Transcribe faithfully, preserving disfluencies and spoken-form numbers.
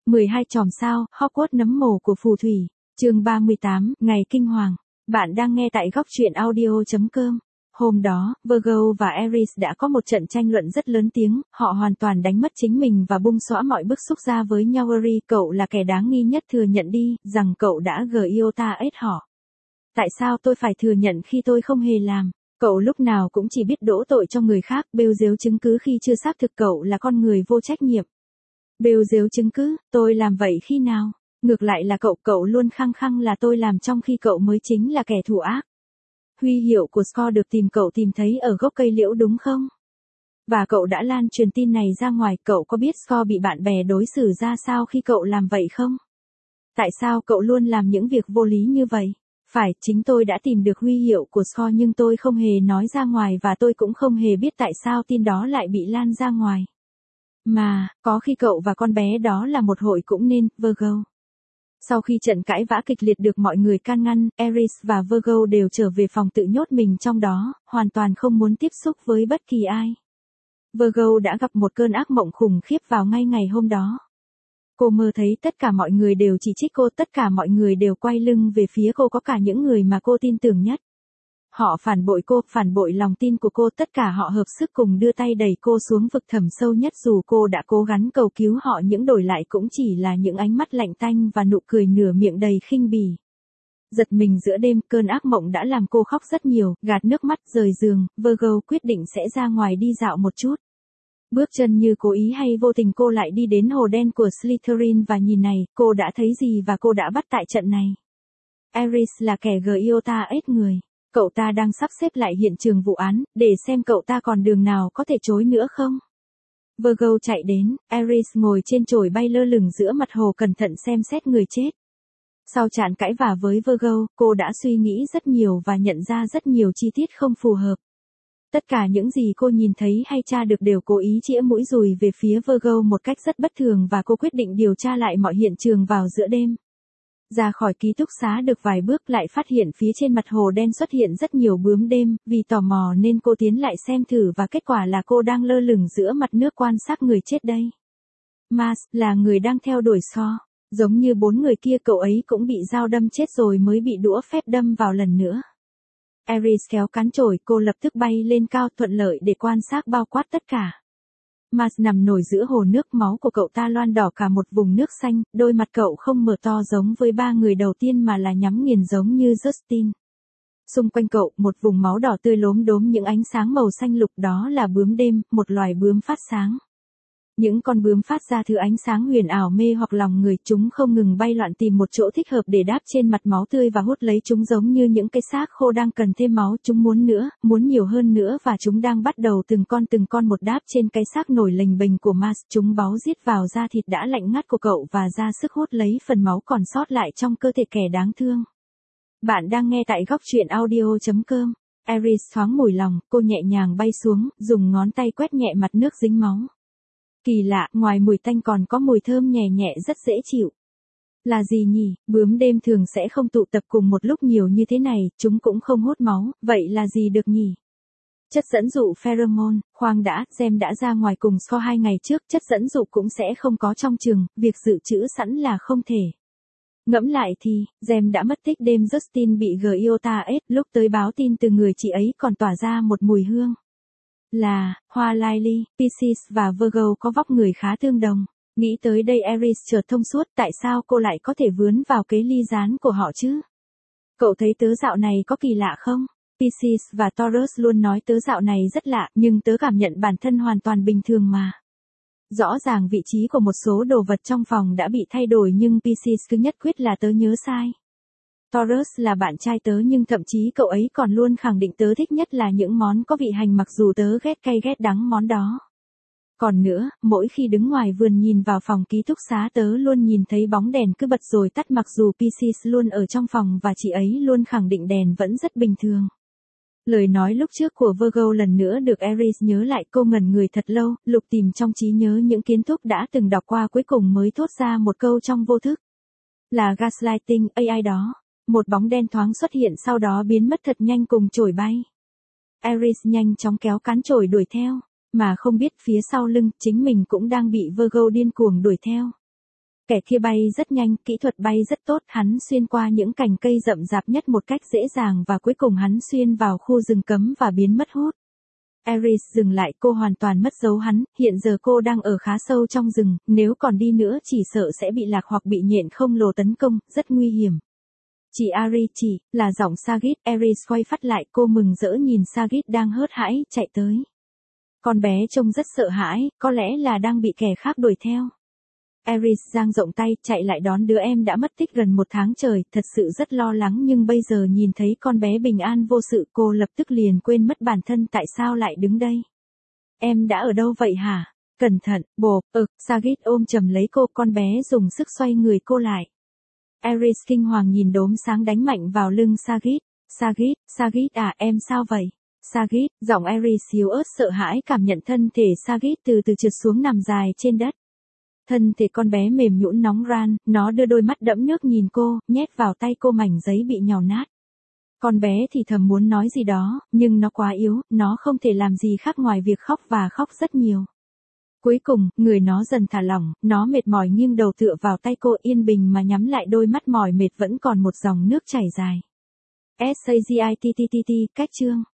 mười hai chòm sao, Hogwarts nấm mồ của phù thủy. Chương ba mươi tám, Ngày kinh hoàng. Bạn đang nghe tại góc truyện audio chấm com. Hôm đó, Virgo và Aries đã có một trận tranh luận rất lớn tiếng, họ hoàn toàn đánh mất chính mình và bung xõa mọi bức xúc ra với nhau. Aries, cậu là kẻ đáng nghi nhất, thừa nhận đi, rằng cậu đã gây yêu ta ết họ. Tại sao tôi phải thừa nhận khi tôi không hề làm? Cậu lúc nào cũng chỉ biết đổ tội cho người khác, bêu dếu chứng cứ khi chưa xác thực cậu là con người vô trách nhiệm. Bêu dếu chứng cứ, tôi làm vậy khi nào? Ngược lại là cậu, cậu luôn khăng khăng là tôi làm trong khi cậu mới chính là kẻ thù ác. Huy hiệu của Score được tìm cậu tìm thấy ở gốc cây liễu đúng không? Và cậu đã lan truyền tin này ra ngoài, cậu có biết Score bị bạn bè đối xử ra sao khi cậu làm vậy không? Tại sao cậu luôn làm những việc vô lý như vậy? Phải, chính tôi đã tìm được huy hiệu của Score nhưng tôi không hề nói ra ngoài và tôi cũng không hề biết tại sao tin đó lại bị lan ra ngoài. Mà, có khi cậu và con bé đó là một hội cũng nên, Virgo. Sau khi trận cãi vã kịch liệt được mọi người can ngăn, Aries và Virgo đều trở về phòng tự nhốt mình trong đó, hoàn toàn không muốn tiếp xúc với bất kỳ ai. Virgo đã gặp một cơn ác mộng khủng khiếp vào ngay ngày hôm đó. Cô mơ thấy tất cả mọi người đều chỉ trích cô, tất cả mọi người đều quay lưng về phía cô, có cả những người mà cô tin tưởng nhất. Họ phản bội cô, phản bội lòng tin của cô, tất cả họ hợp sức cùng đưa tay đẩy cô xuống vực thẳm sâu nhất. Dù cô đã cố gắng cầu cứu họ, những đổi lại cũng chỉ là những ánh mắt lạnh tanh và nụ cười nửa miệng đầy khinh bỉ. Giật mình giữa đêm, cơn ác mộng đã làm cô khóc rất nhiều, gạt nước mắt rời giường, Virgo quyết định sẽ ra ngoài đi dạo một chút. Bước chân như cố ý hay vô tình cô lại đi đến hồ đen của Slytherin và nhìn này, cô đã thấy gì và cô đã bắt tại trận này. Aries là kẻ gây yêu ta ết người. Cậu ta đang sắp xếp lại hiện trường vụ án, để xem cậu ta còn đường nào có thể chối nữa không. Virgo chạy đến, Aries ngồi trên chổi bay lơ lửng giữa mặt hồ cẩn thận xem xét người chết. Sau trận cãi vã với Virgo, cô đã suy nghĩ rất nhiều và nhận ra rất nhiều chi tiết không phù hợp. Tất cả những gì cô nhìn thấy hay tra được đều cố ý chĩa mũi dùi về phía Virgo một cách rất bất thường và cô quyết định điều tra lại mọi hiện trường vào giữa đêm. Ra khỏi ký túc xá được vài bước lại phát hiện phía trên mặt hồ đen xuất hiện rất nhiều bướm đêm, vì tò mò nên cô tiến lại xem thử và kết quả là cô đang lơ lửng giữa mặt nước quan sát người chết đây. Mars là người đang theo đuổi Score, giống như bốn người kia cậu ấy cũng bị dao đâm chết rồi mới bị đũa phép đâm vào lần nữa. Aries kéo cán chổi, cô lập tức bay lên cao thuận lợi để quan sát bao quát tất cả. Mars nằm nổi giữa hồ nước, máu của cậu ta loang đỏ cả một vùng nước xanh, đôi mặt cậu không mở to giống với ba người đầu tiên mà là nhắm nghiền giống như Justin. Xung quanh cậu, một vùng máu đỏ tươi lốm đốm những ánh sáng màu xanh lục, đó là bướm đêm, một loài bướm phát sáng. Những con bướm phát ra thứ ánh sáng huyền ảo mê hoặc lòng người, chúng không ngừng bay loạn tìm một chỗ thích hợp để đáp trên mặt máu tươi và hút lấy chúng giống như những cây xác khô đang cần thêm máu, chúng muốn nữa, muốn nhiều hơn nữa và chúng đang bắt đầu từng con từng con một đáp trên cái xác nổi lềnh bềnh của Mars, chúng báu giết vào da thịt đã lạnh ngắt của cậu và ra sức hút lấy phần máu còn sót lại trong cơ thể kẻ đáng thương. Bạn đang nghe tại góc truyện audio chấm com. Aries thoáng mùi lòng, cô nhẹ nhàng bay xuống, dùng ngón tay quét nhẹ mặt nước dính máu. Kỳ lạ, ngoài mùi tanh còn có mùi thơm nhẹ nhẹ rất dễ chịu. Là gì nhỉ? Bướm đêm thường sẽ không tụ tập cùng một lúc nhiều như thế này, chúng cũng không hút máu, vậy là gì được nhỉ? Chất dẫn dụ pheromone, khoan đã, Gem đã ra ngoài cùng Score hai ngày trước, chất dẫn dụ cũng sẽ không có trong trường, việc dự trữ sẵn là không thể. Ngẫm lại thì, Gem đã mất tích đêm Justin bị Giota ết, lúc tới báo tin từ người chị ấy còn tỏa ra một mùi hương. Là, hoa Lily, Pisces và Virgo có vóc người khá tương đồng. Nghĩ tới đây Aries chợt thông suốt, tại sao cô lại có thể vướng vào kế ly gián của họ chứ? Cậu thấy tớ dạo này có kỳ lạ không? Pisces và Taurus luôn nói tớ dạo này rất lạ, nhưng tớ cảm nhận bản thân hoàn toàn bình thường mà. Rõ ràng vị trí của một số đồ vật trong phòng đã bị thay đổi nhưng Pisces cứ nhất quyết là tớ nhớ sai. Taurus là bạn trai tớ nhưng thậm chí cậu ấy còn luôn khẳng định tớ thích nhất là những món có vị hành mặc dù tớ ghét cay ghét đắng món đó. Còn nữa, mỗi khi đứng ngoài vườn nhìn vào phòng ký túc xá tớ luôn nhìn thấy bóng đèn cứ bật rồi tắt mặc dù Pisces luôn ở trong phòng và chị ấy luôn khẳng định đèn vẫn rất bình thường. Lời nói lúc trước của Virgo lần nữa được Aries nhớ lại, cô ngẩn người thật lâu, lục tìm trong trí nhớ những kiến thức đã từng đọc qua cuối cùng mới thốt ra một câu trong vô thức. Là gaslighting, a i đó. Một bóng đen thoáng xuất hiện sau đó biến mất thật nhanh cùng chổi bay. Aries nhanh chóng kéo cán chổi đuổi theo, mà không biết phía sau lưng chính mình cũng đang bị Virgo điên cuồng đuổi theo. Kẻ kia bay rất nhanh, kỹ thuật bay rất tốt, hắn xuyên qua những cành cây rậm rạp nhất một cách dễ dàng và cuối cùng hắn xuyên vào khu rừng cấm và biến mất hút. Ares dừng lại, cô hoàn toàn mất dấu hắn, hiện giờ cô đang ở khá sâu trong rừng, nếu còn đi nữa chỉ sợ sẽ bị lạc hoặc bị nhện không lồ tấn công, rất nguy hiểm. Chị Ari, chị, là giọng Sagitt. Ares quay phát lại, cô mừng rỡ nhìn Sagitt đang hớt hãi, chạy tới. Con bé trông rất sợ hãi, có lẽ là đang bị kẻ khác đuổi theo. Ares dang rộng tay, chạy lại đón đứa em đã mất tích gần một tháng trời, thật sự rất lo lắng nhưng bây giờ nhìn thấy con bé bình an vô sự cô lập tức liền quên mất bản thân tại sao lại đứng đây. Em đã ở đâu vậy hả? Cẩn thận, bộp, ực, Sagitt ôm chầm lấy cô, con bé dùng sức xoay người cô lại. Ares kinh hoàng nhìn đốm sáng đánh mạnh vào lưng Sagitt. Sagitt, Sagitt à, em sao vậy? Sagitt, giọng Ares yếu ớt sợ hãi cảm nhận thân thể Sagitt từ từ trượt xuống nằm dài trên đất. Thân thể con bé mềm nhũn nóng ran, nó đưa đôi mắt đẫm nước nhìn cô, nhét vào tay cô mảnh giấy bị nhàu nát. Con bé thì thầm muốn nói gì đó, nhưng nó quá yếu, nó không thể làm gì khác ngoài việc khóc và khóc rất nhiều. Cuối cùng, người nó dần thả lỏng, nó mệt mỏi nghiêng đầu tựa vào tay cô yên bình mà nhắm lại đôi mắt mỏi mệt vẫn còn một dòng nước chảy dài. S A G I T T T T, cách chương.